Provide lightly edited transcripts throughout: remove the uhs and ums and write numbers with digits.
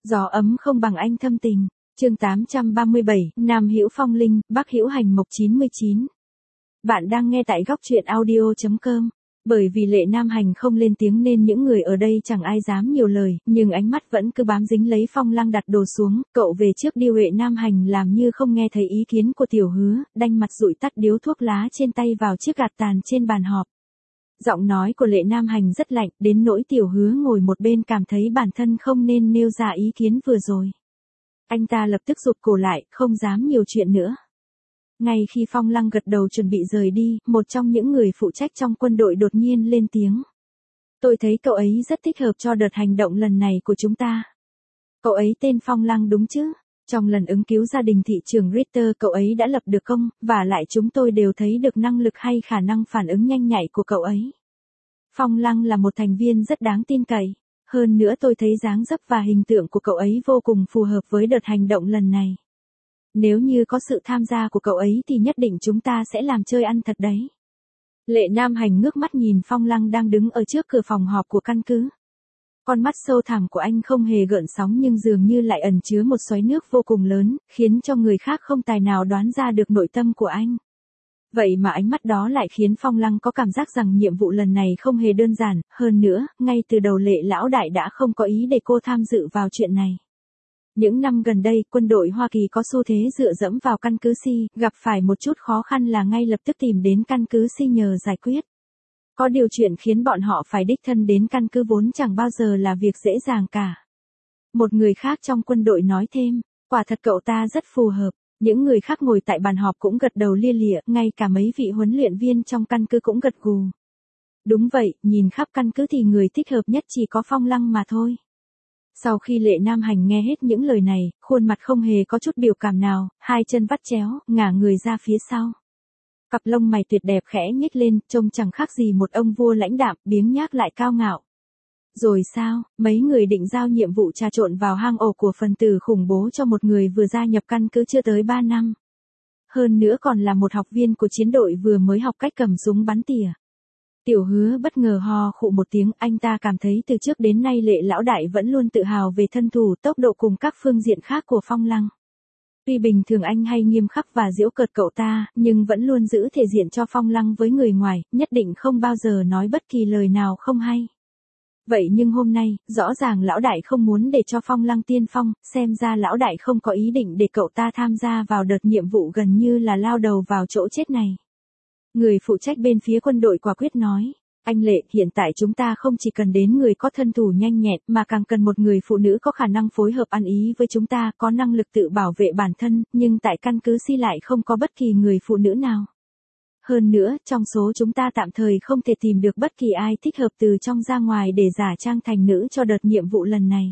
Gió ấm không bằng anh thâm tình. Chương 837, Nam hữu phong linh, Bắc hữu hành mộc 99. Bạn đang nghe tại góc truyện audio.com. Bởi vì Lệ Nam Hành không lên tiếng nên những người ở đây chẳng ai dám nhiều lời, nhưng ánh mắt vẫn cứ bám dính lấy Phong Lăng đặt đồ xuống, cậu về trước đi. Lệ Nam Hành làm như không nghe thấy ý kiến của Tiểu Hứa, đanh mặt dụi tắt điếu thuốc lá trên tay vào chiếc gạt tàn trên bàn họp. Giọng nói của Lệ Nam Hành rất lạnh, đến nỗi Tiểu Hứa ngồi một bên cảm thấy bản thân không nên nêu ra ý kiến vừa rồi. Anh ta lập tức rụt cổ lại, không dám nhiều chuyện nữa. Ngay khi Phong Lăng gật đầu chuẩn bị rời đi, một trong những người phụ trách trong quân đội đột nhiên lên tiếng. Tôi thấy cậu ấy rất thích hợp cho đợt hành động lần này của chúng ta. Cậu ấy tên Phong Lăng đúng chứ? Trong lần ứng cứu gia đình thị trưởng Ritter cậu ấy đã lập được công, và lại chúng tôi đều thấy được năng lực hay khả năng phản ứng nhanh nhạy của cậu ấy. Phong Lăng là một thành viên rất đáng tin cậy. Hơn nữa tôi thấy dáng dấp và hình tượng của cậu ấy vô cùng phù hợp với đợt hành động lần này. Nếu như có sự tham gia của cậu ấy thì nhất định chúng ta sẽ làm chơi ăn thật đấy. Lệ Nam Hành ngước mắt nhìn Phong Lăng đang đứng ở trước cửa phòng họp của căn cứ. Con mắt sâu thẳm của anh không hề gợn sóng nhưng dường như lại ẩn chứa một xoáy nước vô cùng lớn, khiến cho người khác không tài nào đoán ra được nội tâm của anh. Vậy mà ánh mắt đó lại khiến Phong Lăng có cảm giác rằng nhiệm vụ lần này không hề đơn giản, hơn nữa, ngay từ đầu Lệ lão đại đã không có ý để cô tham dự vào chuyện này. Những năm gần đây, quân đội Hoa Kỳ có xu thế dựa dẫm vào căn cứ Si, gặp phải một chút khó khăn là ngay lập tức tìm đến căn cứ Si nhờ giải quyết. Có điều chuyện khiến bọn họ phải đích thân đến căn cứ vốn chẳng bao giờ là việc dễ dàng cả. Một người khác trong quân đội nói thêm, quả thật cậu ta rất phù hợp. Những người khác ngồi tại bàn họp cũng gật đầu lia lịa, ngay cả mấy vị huấn luyện viên trong căn cứ cũng gật gù. Đúng vậy, nhìn khắp căn cứ thì người thích hợp nhất chỉ có Phong Lăng mà thôi. Sau khi Lệ Nam Hành nghe hết những lời này, khuôn mặt không hề có chút biểu cảm nào, hai chân vắt chéo, ngả người ra phía sau. Cặp lông mày tuyệt đẹp khẽ nhếch lên, trông chẳng khác gì một ông vua lãnh đạm, biếng nhác lại cao ngạo. Rồi sao, mấy người định giao nhiệm vụ trà trộn vào hang ổ của phần tử khủng bố cho một người vừa gia nhập căn cứ chưa tới 3 năm. Hơn nữa còn là một học viên của chiến đội vừa mới học cách cầm súng bắn tỉa. Tiểu Hứa bất ngờ ho khụ một tiếng, anh ta cảm thấy từ trước đến nay Lệ lão đại vẫn luôn tự hào về thân thủ, tốc độ cùng các phương diện khác của Phong Lăng. Tuy bình thường anh hay nghiêm khắc và giễu cợt cậu ta, nhưng vẫn luôn giữ thể diện cho Phong Lăng với người ngoài, nhất định không bao giờ nói bất kỳ lời nào không hay. Vậy nhưng hôm nay, rõ ràng lão đại không muốn để cho Phong Lăng tiên phong, xem ra lão đại không có ý định để cậu ta tham gia vào đợt nhiệm vụ gần như là lao đầu vào chỗ chết này. Người phụ trách bên phía quân đội quả quyết nói, anh Lệ, hiện tại chúng ta không chỉ cần đến người có thân thủ nhanh nhẹn mà càng cần một người phụ nữ có khả năng phối hợp ăn ý với chúng ta, có năng lực tự bảo vệ bản thân, nhưng tại căn cứ Si lại không có bất kỳ người phụ nữ nào. Hơn nữa, trong số chúng ta tạm thời không thể tìm được bất kỳ ai thích hợp từ trong ra ngoài để giả trang thành nữ cho đợt nhiệm vụ lần này.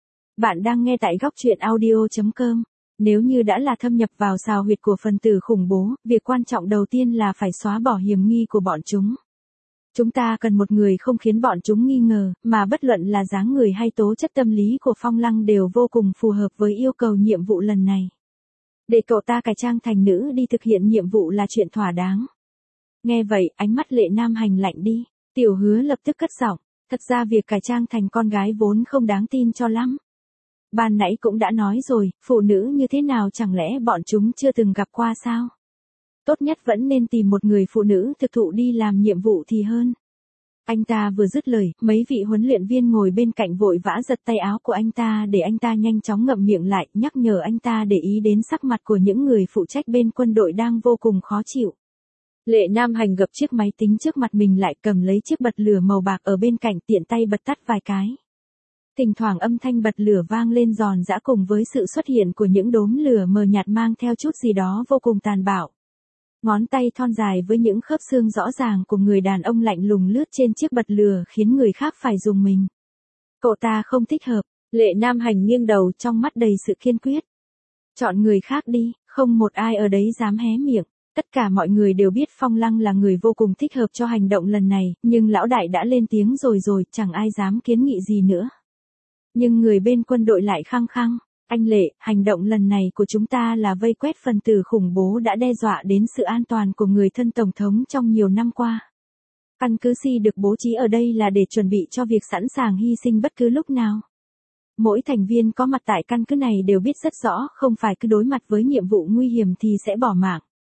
Bạn đang nghe tại góc truyện audio.com. Nếu như đã là thâm nhập vào xào huyệt của phần tử khủng bố, việc quan trọng đầu tiên là phải xóa bỏ hiểm nghi của bọn chúng. Chúng ta cần một người không khiến bọn chúng nghi ngờ, mà bất luận là dáng người hay tố chất tâm lý của Phong Lăng đều vô cùng phù hợp với yêu cầu nhiệm vụ lần này. Để cậu ta cải trang thành nữ đi thực hiện nhiệm vụ là chuyện thỏa đáng. Nghe vậy, ánh mắt Lệ Nam Hành lạnh đi. Tiểu Hứa lập tức cất giọng, thật ra việc cải trang thành con gái vốn không đáng tin cho lắm. Ban nãy cũng đã nói rồi, phụ nữ như thế nào chẳng lẽ bọn chúng chưa từng gặp qua sao? Tốt nhất vẫn nên tìm một người phụ nữ thực thụ đi làm nhiệm vụ thì hơn. Anh ta vừa dứt lời, mấy vị huấn luyện viên ngồi bên cạnh vội vã giật tay áo của anh ta để anh ta nhanh chóng ngậm miệng lại, nhắc nhở anh ta để ý đến sắc mặt của những người phụ trách bên quân đội đang vô cùng khó chịu. Lệ Nam Hành gập chiếc máy tính trước mặt mình lại, cầm lấy chiếc bật lửa màu bạc ở bên cạnh, tiện tay bật tắt vài cái. Thỉnh thoảng âm thanh bật lửa vang lên giòn giã cùng với sự xuất hiện của những đốm lửa mờ nhạt mang theo chút gì đó vô cùng tàn bạo. Ngón tay thon dài với những khớp xương rõ ràng của người đàn ông lạnh lùng lướt trên chiếc bật lửa khiến người khác phải rùng mình. Cậu ta không thích hợp. Lệ Nam Hành nghiêng đầu, trong mắt đầy sự kiên quyết. Chọn người khác đi, không một ai ở đấy dám hé miệng. Tất cả mọi người đều biết Phong Lăng là người vô cùng thích hợp cho hành động lần này, nhưng lão đại đã lên tiếng rồi, chẳng ai dám kiến nghị gì nữa. Nhưng người bên quân đội lại khăng khăng, anh Lệ, hành động lần này của chúng ta là vây quét phần tử khủng bố đã đe dọa đến sự an toàn của người thân Tổng thống trong nhiều năm qua. Căn cứ Si được bố trí ở đây là để chuẩn bị cho việc sẵn sàng hy sinh bất cứ lúc nào. Mỗi thành viên có mặt tại căn cứ này đều biết rất rõ không phải cứ đối mặt với nhiệm vụ nguy hiểm thì sẽ bỏ mạng.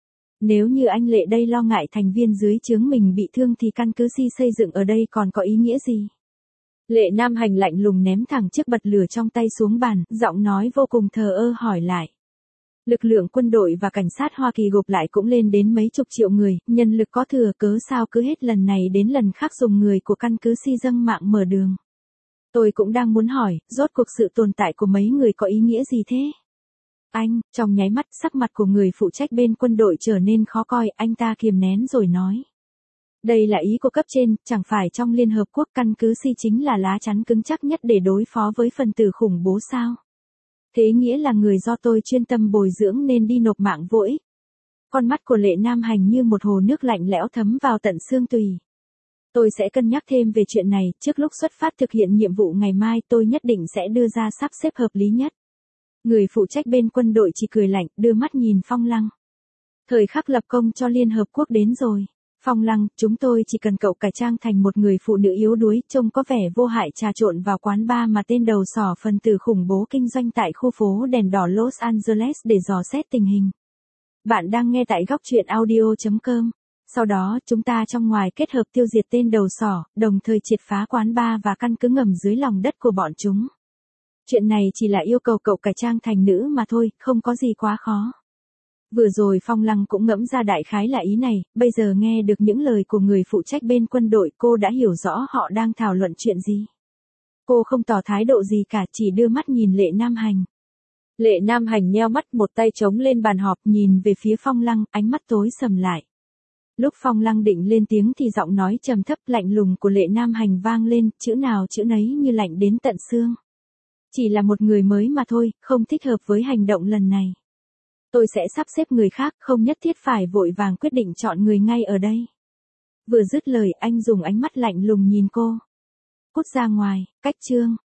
Nếu như anh Lệ đây lo ngại thành viên dưới trướng mình bị thương thì căn cứ Si xây dựng ở đây còn có ý nghĩa gì? Lệ Nam Hành lạnh lùng ném thẳng chiếc bật lửa trong tay xuống bàn, giọng nói vô cùng thờ ơ hỏi lại. Lực lượng quân đội và cảnh sát Hoa Kỳ gộp lại cũng lên đến mấy chục triệu người, nhân lực có thừa, cớ sao cứ hết lần này đến lần khác dùng người của căn cứ Si dâng mạng mở đường. Tôi cũng đang muốn hỏi, rốt cuộc sự tồn tại của mấy người có ý nghĩa gì thế? Anh, trong nháy mắt sắc mặt của người phụ trách bên quân đội trở nên khó coi, anh ta kiềm nén rồi nói. Đây là ý của cấp trên, chẳng phải trong Liên Hợp Quốc căn cứ Si chính là lá chắn cứng chắc nhất để đối phó với phần tử khủng bố sao? Thế nghĩa là người do tôi chuyên tâm bồi dưỡng nên đi nộp mạng vô ích. Con mắt của Lệ Nam Hành như một hồ nước lạnh lẽo thấm vào tận xương tùy. Tôi sẽ cân nhắc thêm về chuyện này, trước lúc xuất phát thực hiện nhiệm vụ ngày mai tôi nhất định sẽ đưa ra sắp xếp hợp lý nhất. Người phụ trách bên quân đội chỉ cười lạnh, đưa mắt nhìn Phong Lăng. Thời khắc lập công cho Liên Hợp Quốc đến rồi. Phong Lăng, chúng tôi chỉ cần cậu cải trang thành một người phụ nữ yếu đuối, trông có vẻ vô hại trà trộn vào quán bar mà tên đầu sỏ phần tử khủng bố kinh doanh tại khu phố đèn đỏ Los Angeles để dò xét tình hình. Bạn đang nghe tại góc truyện audio.com. Sau đó chúng ta trong ngoài kết hợp tiêu diệt tên đầu sỏ, đồng thời triệt phá quán bar và căn cứ ngầm dưới lòng đất của bọn chúng. Chuyện này chỉ là yêu cầu cậu cải trang thành nữ mà thôi, không có gì quá khó. Vừa rồi Phong Lăng cũng ngẫm ra đại khái là ý này, bây giờ nghe được những lời của người phụ trách bên quân đội cô đã hiểu rõ họ đang thảo luận chuyện gì. Cô không tỏ thái độ gì cả, chỉ đưa mắt nhìn Lệ Nam Hành. Lệ Nam Hành nheo mắt, một tay chống lên bàn họp, nhìn về phía Phong Lăng, ánh mắt tối sầm lại. Lúc Phong Lăng định lên tiếng thì giọng nói trầm thấp lạnh lùng của Lệ Nam Hành vang lên, chữ nào chữ nấy như lạnh đến tận xương. Chỉ là một người mới mà thôi, không thích hợp với hành động lần này. Tôi sẽ sắp xếp người khác, không nhất thiết phải vội vàng quyết định chọn người ngay ở đây. Vừa dứt lời anh dùng ánh mắt lạnh lùng nhìn cô. Cút ra ngoài, cách chương.